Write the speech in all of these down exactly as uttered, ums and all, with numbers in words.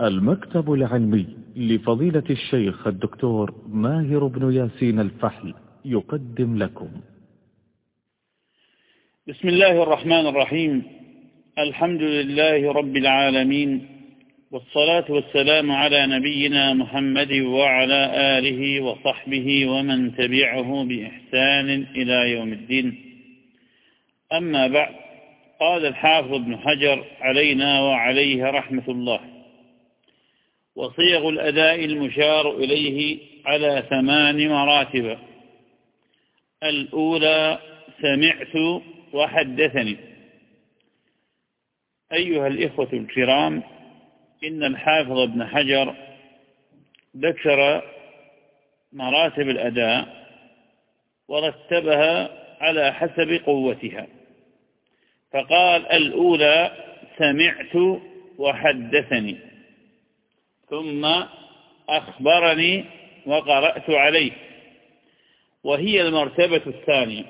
المكتب العلمي لفضيلة الشيخ الدكتور ماهر بن ياسين الفحل يقدم لكم. بسم الله الرحمن الرحيم. الحمد لله رب العالمين، والصلاة والسلام على نبينا محمد وعلى آله وصحبه ومن تبعه بإحسان إلى يوم الدين. أما بعد، قال الحافظ ابن حجر علينا وعليه رحمة الله: وصيغ الأداء المشار إليه على ثمان مراتب. الأولى: سمعت وحدثني. أيها الإخوة الكرام، إن الحافظ ابن حجر ذكر مراتب الأداء ورتبها على حسب قوتها، فقال: الأولى سمعت وحدثني، ثم أخبرني وقرأت عليه، وهي المرتبة الثانية.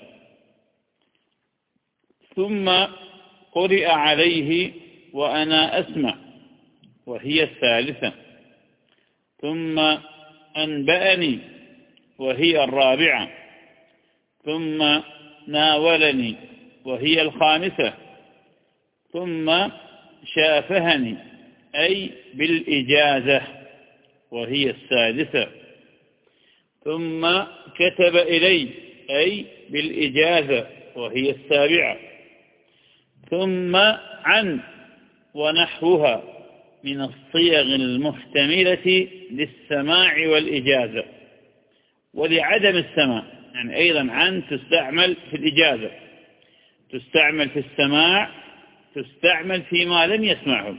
ثم قرئ عليه وأنا أسمع، وهي الثالثة. ثم أنبأني، وهي الرابعة. ثم ناولني، وهي الخامسة. ثم شافهني، أي بالإجازة، وهي السادسة. ثم كتب إلي، أي بالإجازة، وهي السابعة. ثم عن ونحوها من الصيغ المحتملة للسماع والإجازة ولعدم السماع. يعني أيضا عن تستعمل في الإجازة، تستعمل في السماع، تستعمل فيما لم يسمعه.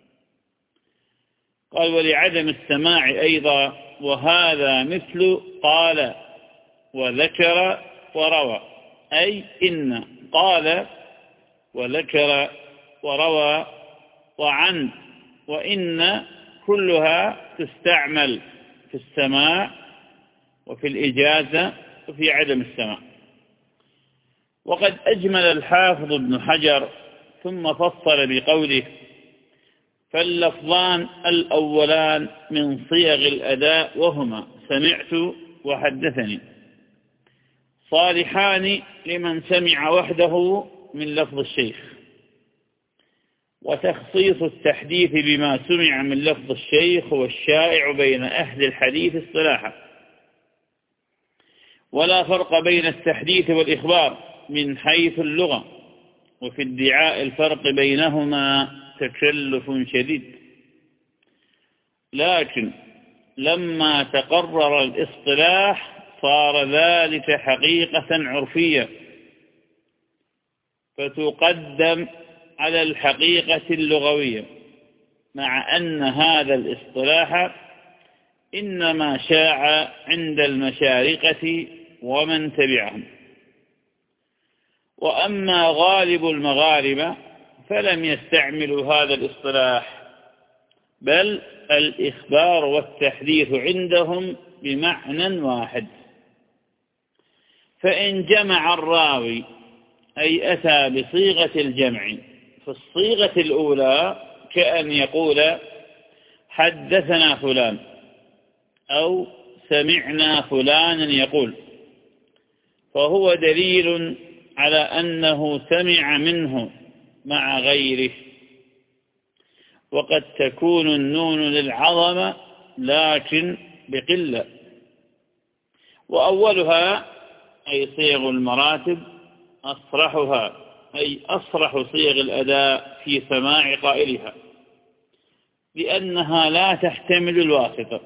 قال: ولعدم السماع أيضا، وهذا مثل قال وذكر وروى، أي إن قال وذكر وروى وعن وإن كلها تستعمل في السماع وفي الإجازة وفي عدم السماع. وقد أجمل الحافظ ابن حجر ثم فصل بقوله: فاللفظان الأولان من صيغ الأداء وهما سمعت وحدثني صالحان لمن سمع وحده من لفظ الشيخ، وتخصيص التحديث بما سمع من لفظ الشيخ هو الشائع بين أهل الحديث اصطلاحا، ولا فرق بين التحديث والإخبار من حيث اللغة، وفي ادعاء الفرق بينهما تكلف شديد. لكن لما تقرر الاصطلاح صار ذلك حقيقة عرفية، فتقدم على الحقيقة اللغوية، مع أن هذا الاصطلاح إنما شاع عند المشارقة ومن تبعهم. وأما غالب المغاربة فلم يستعملوا هذا الاصطلاح، بل الإخبار والتحديث عندهم بمعنى واحد. فإن جمع الراوي، أي أتى بصيغة الجمع في الصيغة الأولى، كأن يقول حدثنا فلان أو سمعنا فلانا يقول، فهو دليل على أنه سمع منه مع غيره. وقد تكون النون للعظمة لكن بقلة. وأولها أي صيغ المراتب أصرحها، أي أصرح صيغ الأداء في سماع قائلها، لأنها لا تحتمل الواسطة،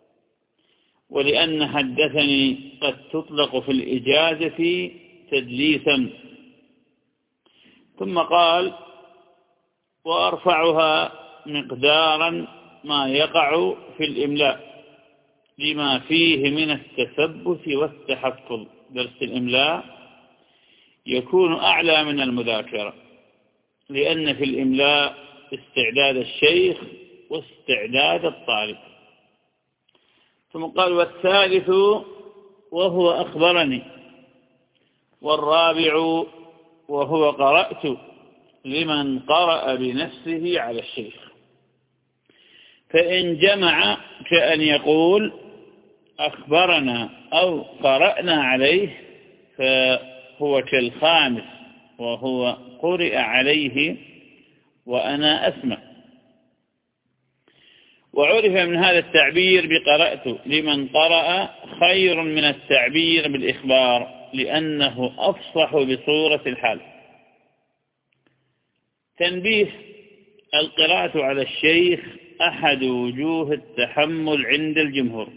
ولأن حدثني قد تطلق في الإجازة تدليسا. ثم قال: وأرفعها مقدارا ما يقع في الإملاء لما فيه من التثبت والتحفظ. درس الإملاء يكون أعلى من المذاكرة، لأن في الإملاء استعداد الشيخ واستعداد الطالب. ثم قال: والثالث وهو أخبرني، والرابع وهو قرأت، لمن قرأ بنفسه على الشيخ. فإن جمع كأن يقول أخبرنا أو قرأنا عليه فهو كالخامس، وهو قرئ عليه وأنا أسمع. وعرف من هذا التعبير بقرأت لمن قرأ خير من التعبير بالإخبار، لأنه أفصح بصورة الحال. تنبيه: القراءة على الشيخ أحد وجوه التحمل عند الجمهور،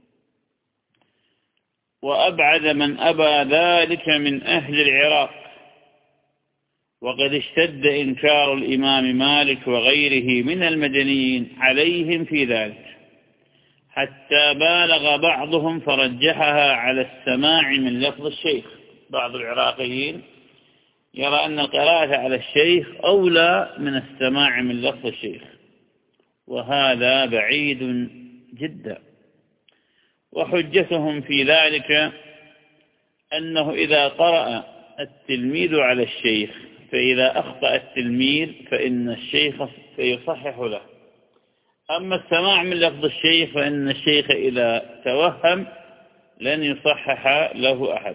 وأبعد من أبى ذلك من أهل العراق، وقد اشتد إنكار الإمام مالك وغيره من المدنيين عليهم في ذلك، حتى بالغ بعضهم فرجحها على السماع من لفظ الشيخ. بعض العراقيين يرى أن القراءة على الشيخ أولى من السماع من لفظ الشيخ، وهذا بعيد جدا. وحجتهم في ذلك أنه إذا قرأ التلميذ على الشيخ فإذا أخطأ التلميذ فإن الشيخ سيصحح له، أما السماع من لفظ الشيخ فإن الشيخ إذا توهم لن يصحح له أحد،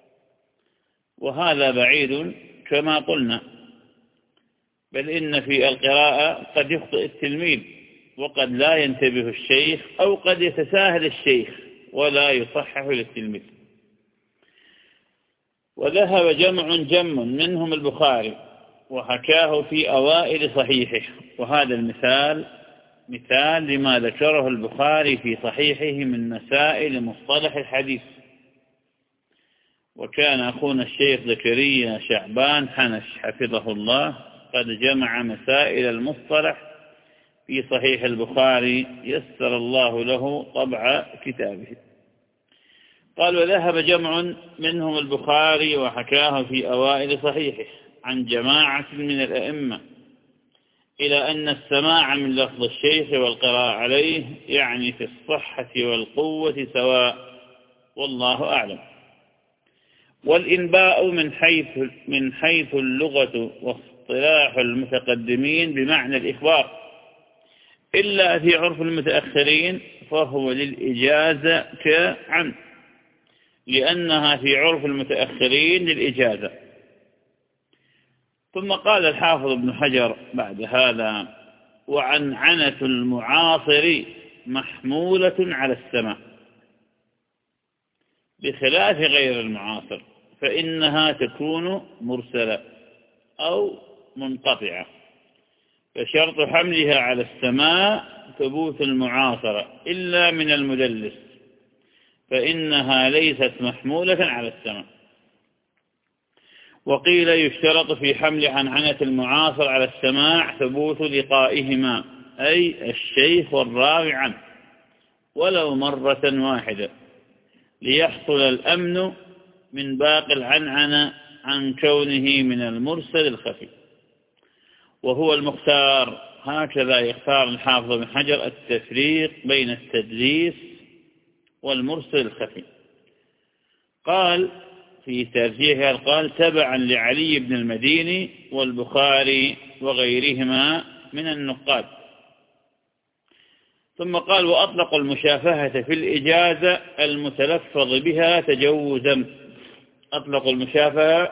وهذا بعيد كما قلنا. بل إن في القراءة قد يخطئ التلميذ وقد لا ينتبه الشيخ، أو قد يتساهل الشيخ ولا يصحح للتلميذ. وذهب جمع جم منهم البخاري وحكاه في أوائل صحيحه، وهذا المثال مثال لما ذكره البخاري في صحيحه من مسائل مصطلح الحديث. وكان أخونا الشيخ زكريا شعبان حنش حفظه الله قد جمع مسائل المصطلح في صحيح البخاري، يسر الله له طبع كتابه. قال: وذهب جمع منهم البخاري وحكاه في أوائل صحيحه عن جماعة من الأئمة إلى أن السماع من لفظ الشيخ والقراءة عليه يعني في الصحة والقوة سواء، والله أعلم. والإنباء من حيث من حيث اللغة واصطلاح المتقدمين بمعنى الإخبار، إلا في عرف المتأخرين فهو للإجازة كعن، لأنها في عرف المتأخرين للإجازة. ثم قال الحافظ ابن حجر بعد هذا: وعنعنة المعاصر محمولة على السماع، بخلاف غير المعاصر فإنها تكون مرسلة أو منقطعة، فشرط حملها على السماع ثبوت المعاصرة إلا من المدلس، فإنها ليست محمولة على السماع. وقيل يشترط في حمل عنعنة المعاصر على السماع ثبوت لقائهما، أي الشيخ والراوي عنه، ولو مرة واحدة، ليحصل الأمن من باقي العنعنة عن كونه من المرسل الخفي. وهو المختار، هكذا يختار الحافظ بن حجر التفريق بين التدليس والمرسل الخفي. قال في ترجيحها، قال: تبعا لعلي بن المديني والبخاري وغيرهما من النقاد. ثم قال: وأطلق المشافهة في الإجازة المتلفظ بها تجوزا. أطلق المشافهة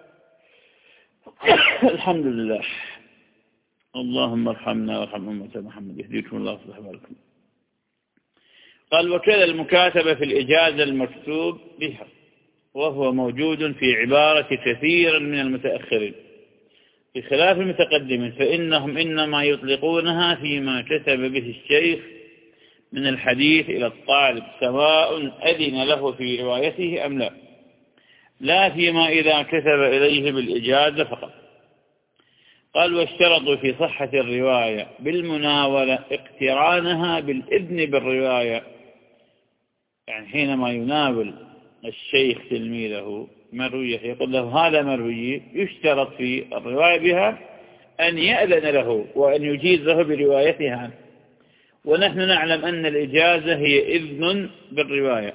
الحمد لله، اللهم ارحمنا وارحم أمة محمد، يهديكم الله ويصلح بالكم. قال: وكذا المكاتبة في الإجازة المكتوب بها، وهو موجود في عبارة كثير من المتأخرين بخلاف المتقدمين، فإنهم إنما يطلقونها فيما كتب به الشيخ من الحديث إلى الطالب، سواء أذن له في روايته أم لا، لا فيما إذا كتب إليه بالإجازة فقط. قال: واشترطوا في صحة الرواية بالمناولة اقترانها بالإذن بالرواية، يعني حينما يناول الشيخ تلميذه مرويه يقول له هذا مروي، يشترط في الرواية بها أن يأذن له وأن يجيز له بروايتها عنه. ونحن نعلم أن الإجازة هي إذن بالرواية.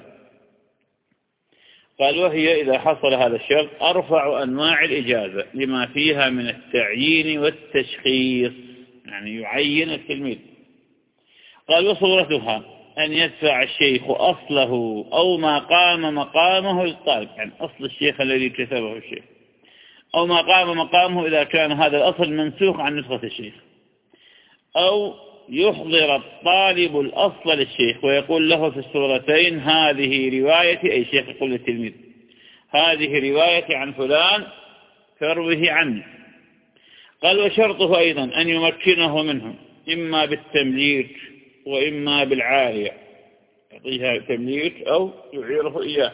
قال: وهي إذا حصل هذا الشرط أرفع أنواع الإجازة لما فيها من التعيين والتشخيص، يعني يعين التلميذ. قال وصورتها أن يدفع الشيخ أصله أو ما قام مقامه للطالب، يعني أصل الشيخ الذي كتبه الشيخ أو ما قام مقامه إذا كان هذا الأصل منسوخ عن نسخة الشيخ، أو يحضر الطالب الأصل للشيخ ويقول له في الصورتين هذه روايتي، أي شيخ يقول للتلميذ هذه روايتي عن فلان فاروه عني. قال وشرطه أيضا أن يمكنه منه إما بالتمليك وإما بالعارية، يعطيها تمليك أو يعيره إياه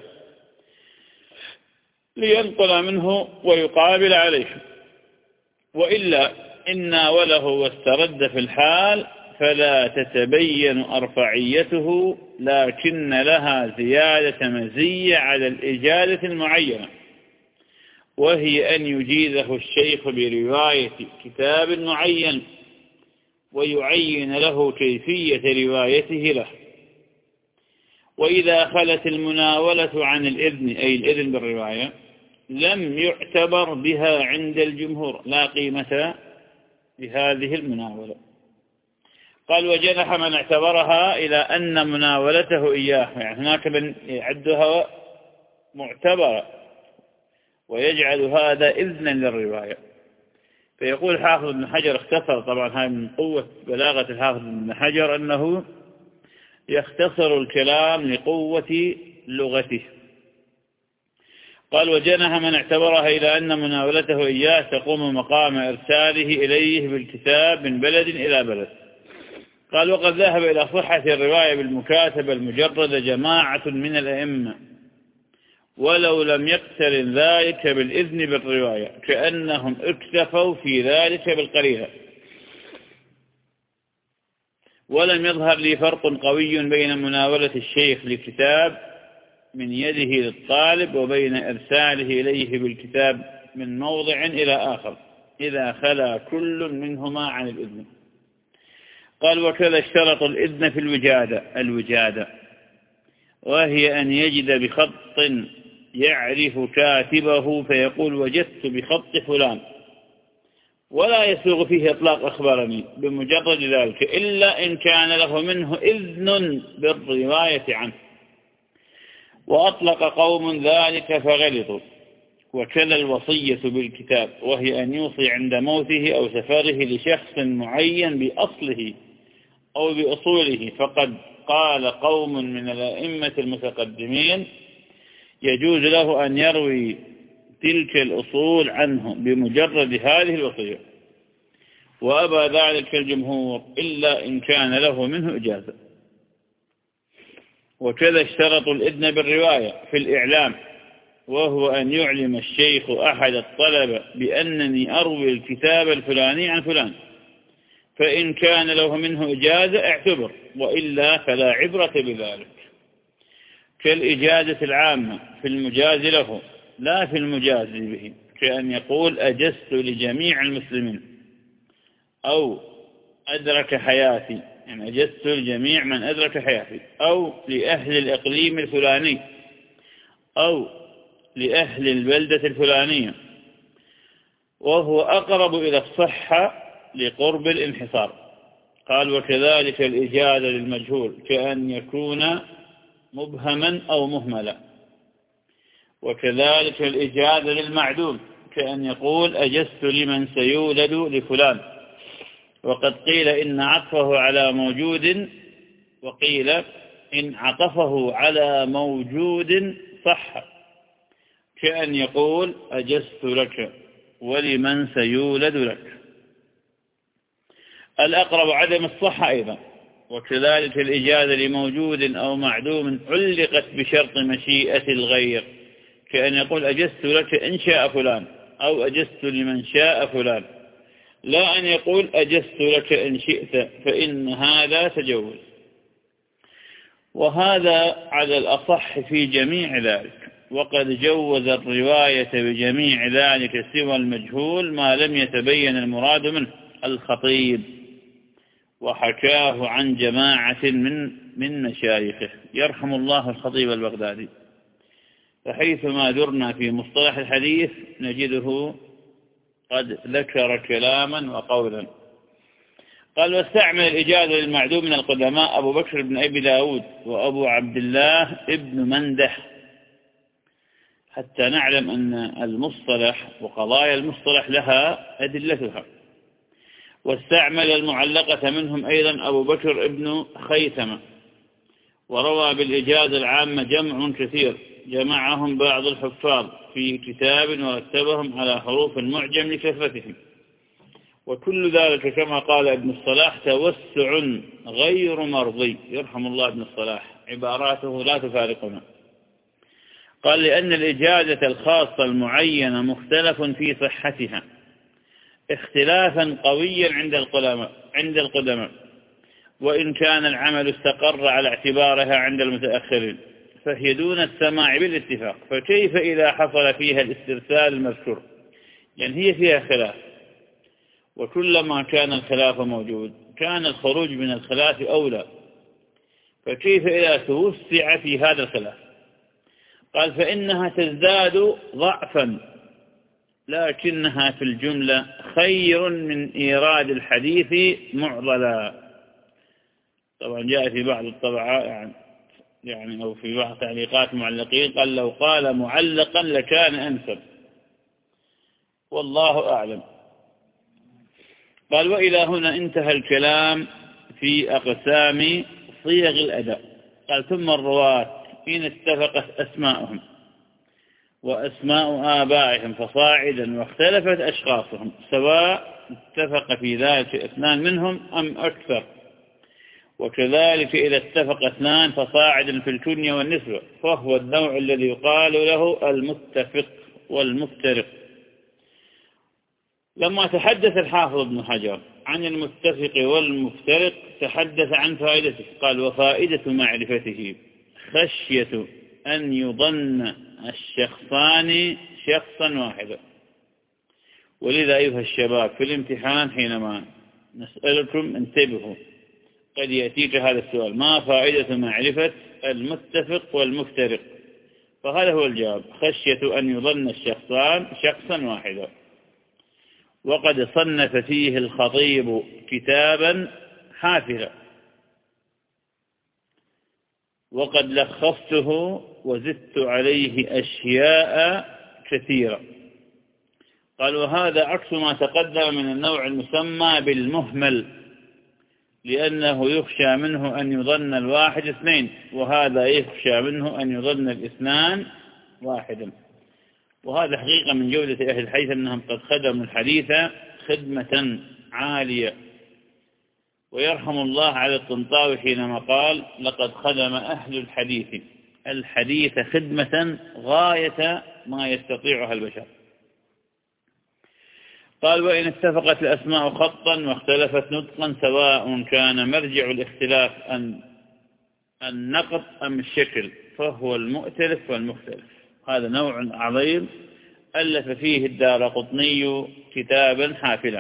لينقل منه ويقابل عليه، وإلا إن ناوله واسترد في الحال فلا تتبين أرفعيته، لكن لها زيادة مزية على الإجازة المعينة، وهي أن يجيزه الشيخ برواية كتاب معين ويعين له كيفية روايته له. وإذا خلت المناولة عن الإذن، أي الإذن بالرواية، لم يعتبر بها عند الجمهور، لا قيمة لهذه المناولة. قال وجنح من اعتبرها إلى أن مناولته إياه، يعني هناك من يعدها معتبرة ويجعل هذا إذنا للرواية. فيقول حافظ ابن حجر اختصر، طبعا هاي من قوة بلاغة الحافظ ابن حجر أنه يختصر الكلام لقوة لغته. قال وجنح من اعتبرها إلى أن مناولته إياه تقوم مقام إرساله إليه بالكتاب من بلد إلى بلد. قال وقد ذهب إلى صحة الرواية بالمكاتبة المجردة جماعة من الأئمة، ولو لم يقترن ذلك بالإذن بالرواية، كأنهم اكتفوا في ذلك بالقرينة. ولم يظهر لي فرق قوي بين مناولة الشيخ لكتاب من يده للطالب وبين إرساله إليه بالكتاب من موضع إلى آخر إذا خلا كل منهما عن الإذن. قال وكذا اشترط الإذن في الوجادة الوجادة وهي أن يجد بخط يعرف كاتبه فيقول وجدت بخط فلان، ولا يسوغ فيه إطلاق أخبرني بمجرد ذلك إلا إن كان له منه إذن بالرواية عنه. وأطلق قوم ذلك فغلطوا. وكذا الوصية بالكتاب وهي أن يوصي عند موته أو سفره لشخص معين بأصله أو بأصوله، فقد قال قوم من الأئمة المتقدمين يجوز له أن يروي تلك الأصول عنه بمجرد هذه الوصية، وأبى ذلك الجمهور إلا إن كان له منه إجازة. وكذا اشترطوا الإذن بالرواية في الإعلام، وهو أن يعلم الشيخ أحد الطلبة بأنني أروي الكتاب الفلاني عن فلان، فإن كان له منه إجازة اعتبر، وإلا فلا عبرة بذلك. كالإجازة العامة في المجاز له لا في المجاز به، كأن يقول أجزت لجميع المسلمين، أو أدرك حياتي، يعني أجزت لجميع من أدرك حياتي، أو لأهل الإقليم الفلاني، أو لأهل البلدة الفلانية، وهو أقرب إلى الصحة لقرب الانحصار. قال وكذلك الإجازة للمجهول كأن يكون مبهما أو مهملا. وكذلك الإجازة للمعدوم كأن يقول أجزت لمن سيولد لفلان، وقد قيل إن عطفه على موجود، وقيل إن عطفه على موجود صح، كأن يقول أجزت لك ولمن سيولد لك. الأقرب عدم الصحة أيضا. وكذلك الإجازة لموجود أو معدوم علقت بشرط مشيئة الغير، كأن يقول أجزت لك إن شاء فلان، أو أجزت لمن شاء فلان، لا أن يقول أجزت لك إن شئت، فإن هذا تجوز. وهذا على الأصح في جميع ذلك. وقد جوز الرواية بجميع ذلك سوى المجهول ما لم يتبين المراد منه الخطيب، وحكاه عن جماعة من من مشايخه، يرحم الله الخطيب البغدادي. فحيثما درنا في مصطلح الحديث نجده قد ذكر كلاما وقولا. قال واستعمل الإجازة للمعدوم من القدماء أبو بكر بن أبي داود وأبو عبد الله ابن مندح، حتى نعلم أن المصطلح وقضايا المصطلح لها أدلتها. واستعمل المعلقة منهم أيضا أبو بكر ابن خيثمة. وروى بالإجازة العامة جمع كثير جمعهم بعض الحفاظ في كتاب ورتبهم على حروف المعجم لكثرتهم، وكل ذلك كما قال ابن الصلاح توسع غير مرضي، يرحم الله ابن الصلاح، عباراته لا تفارقنا. قال لأن الإجازة الخاصة المعينة مختلف في صحتها اختلافا قويا عند القدماء عند القدماء وإن كان العمل استقر على اعتبارها عند المتأخرين، فهي دون السماع بالاتفاق. فكيف إذا حصل فيها الاسترسال المذكور؟ يعني هي فيها خلاف، وكلما كان الخلاف موجود كان الخروج من الخلاف أولى، فكيف إذا توسع في هذا الخلاف؟ قال فإنها تزداد ضعفا، لكنها في الجملة خير من إيراد الحديث معضلا. طبعا جاء في بعض الطبعات يعني يعني أو في بعض تعليقات المعلقين قال لو قال معلقا لكان أنسب، والله أعلم. قال وإلى هنا انتهى الكلام في أقسام صيغ الأداء. قال ثم الرواة إن اتفقت أسماءهم وأسماء آبائهم فصاعدا واختلفت أشخاصهم، سواء اتفق في ذلك اثنان منهم أم أكثر، وكذلك إذا اتفق اثنان فصاعدا في الكنية والنسبة، فهو النوع الذي يقال له المتفق والمفترق. لما تحدث الحافظ ابن حجر عن المتفق والمفترق تحدث عن فائدته. قال وفائدة معرفته خشية أن يظن الشخصان شخصا واحدا. ولذا أيها الشباب في الامتحان حينما نسألكم انتبهوا، قد يأتيك هذا السؤال: ما فائدة معرفة المتفق والمفترق؟ فهذا هو الجواب: خشية أن يظن الشخصان شخصا واحدا. وقد صنف فيه الخطيب كتابا حافلا، وقد لخصته وزدت عليه أشياء كثيرة. قال وهذا عكس ما تقدم من النوع المسمى بالمهمل، لأنه يخشى منه أن يظن الواحد اثنين، وهذا يخشى منه أن يظن الاثنان واحدا. وهذا حقيقة من جودة أهل الحديث أنهم قد خدموا الحديث خدمة عالية. ويرحم الله على الطنطاوي حينما قال: لقد خدم أهل الحديث الحديث خدمة غاية ما يستطيعها البشر. قال وإن اتفقت الأسماء خطا واختلفت نطقا، سواء كان مرجع الاختلاف أن النقط أم الشكل، فهو المؤتلف والمختلف. هذا نوع عظيم ألف فيه الدارقطني كتابا حافلا.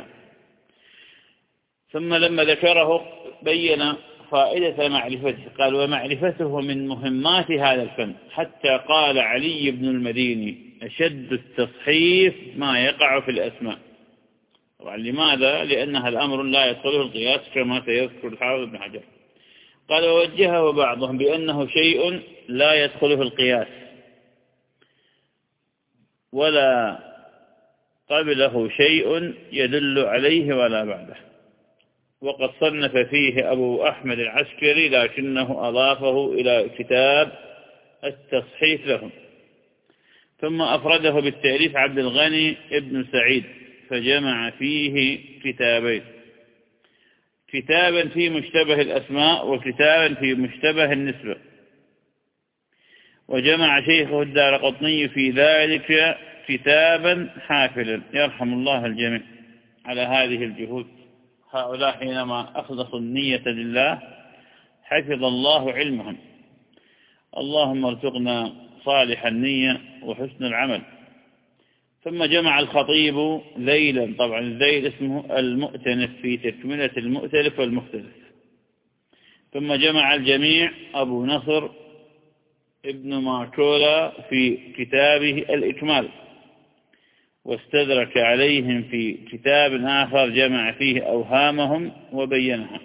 ثم لما ذكره بين فائدة معرفته. قال ومعرفته من مهمات هذا الفن، حتى قال علي بن المديني: أشد التصحيف ما يقع في الأسماء. طبعا لماذا؟ لأنها الأمر لا يدخله القياس كما سيذكر الحافظ ابن حجر. قال ووجهه بعضهم بأنه شيء لا يدخله القياس ولا قبله شيء يدل عليه ولا بعده. وقد صنف فيه أبو أحمد العسكري، لكنه أضافه إلى كتاب التصحيف لهم. ثم أفرده بالتأليف عبد الغني ابن سعيد، فجمع فيه كتابين: كتابا في مشتبه الأسماء وكتابا في مشتبه النسبة. وجمع شيخه الدارقطني في ذلك كتابا حافلا. يرحم الله الجميع على هذه الجهود. هؤلاء حينما أخلصوا النية لله حفظ الله علمهم. اللهم ارزقنا صالح النية وحسن العمل. ثم جمع الخطيب ذيلا، طبعا الذيل اسمه المؤتنف في تكملة المؤتلف والمختلف. ثم جمع الجميع أبو نصر ابن ماكولا في كتابه الإكمال. واستدرك عليهم في كتاب آخر جمع فيه أوهامهم وبينها،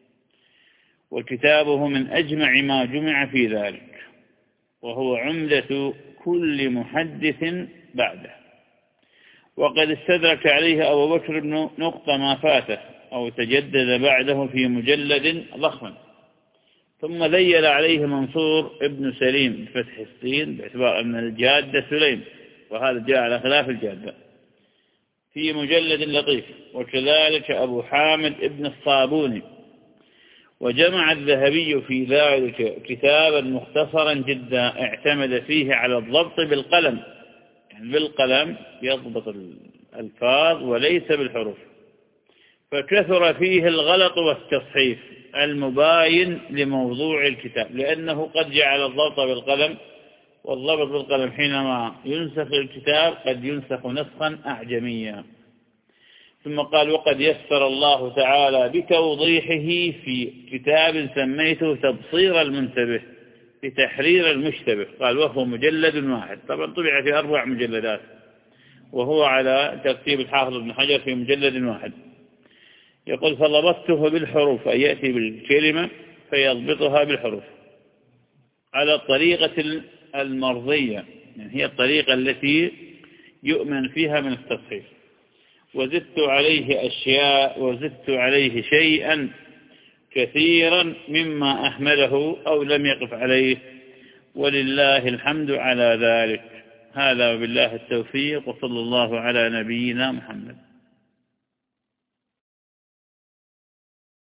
وكتابه من أجمع ما جمع في ذلك، وهو عمدة كل محدث بعده. وقد استدرك عليه أبو بكر بن نقطة ما فاته أو تجدد بعده في مجلد ضخم، ثم ذيل عليه منصور ابن سليم بفتح السين باعتبار أن الجادة سليم، وهذا جاء على خلاف الجادة، في مجلد لطيف، وكذلك أبو حامد ابن الصابوني. وجمع الذهبي في ذلك كتابا مختصرا جدا اعتمد فيه على الضبط بالقلم، يعني بالقلم يضبط الألفاظ وليس بالحروف، فكثر فيه الغلط والتصحيف المباين لموضوع الكتاب، لأنه قد جعل الضبط بالقلم، والضبط بالقلم حينما ينسخ الكتاب قد ينسخ نسخا أعجميا. ثم قال: وقد يسر الله تعالى بتوضيحه في كتاب سميته تبصير المنتبه بتحرير المشتبه، قال وهو مجلد واحد، طبعا طبع في أربع مجلدات، وهو على ترتيب الحافظ ابن حجر في مجلد واحد. يقول: فضبطته بالحروف، أي يأتي بالكلمة فيضبطها بالحروف على الطريقة المرضية، يعني هي الطريقة التي يؤمن فيها من التصحيح. وزدت عليه أشياء وزدت عليه شيئا كثيرا مما أحمله أو لم يقف عليه، ولله الحمد على ذلك. هذا وبالله التوفيق، وصلى الله على نبينا محمد.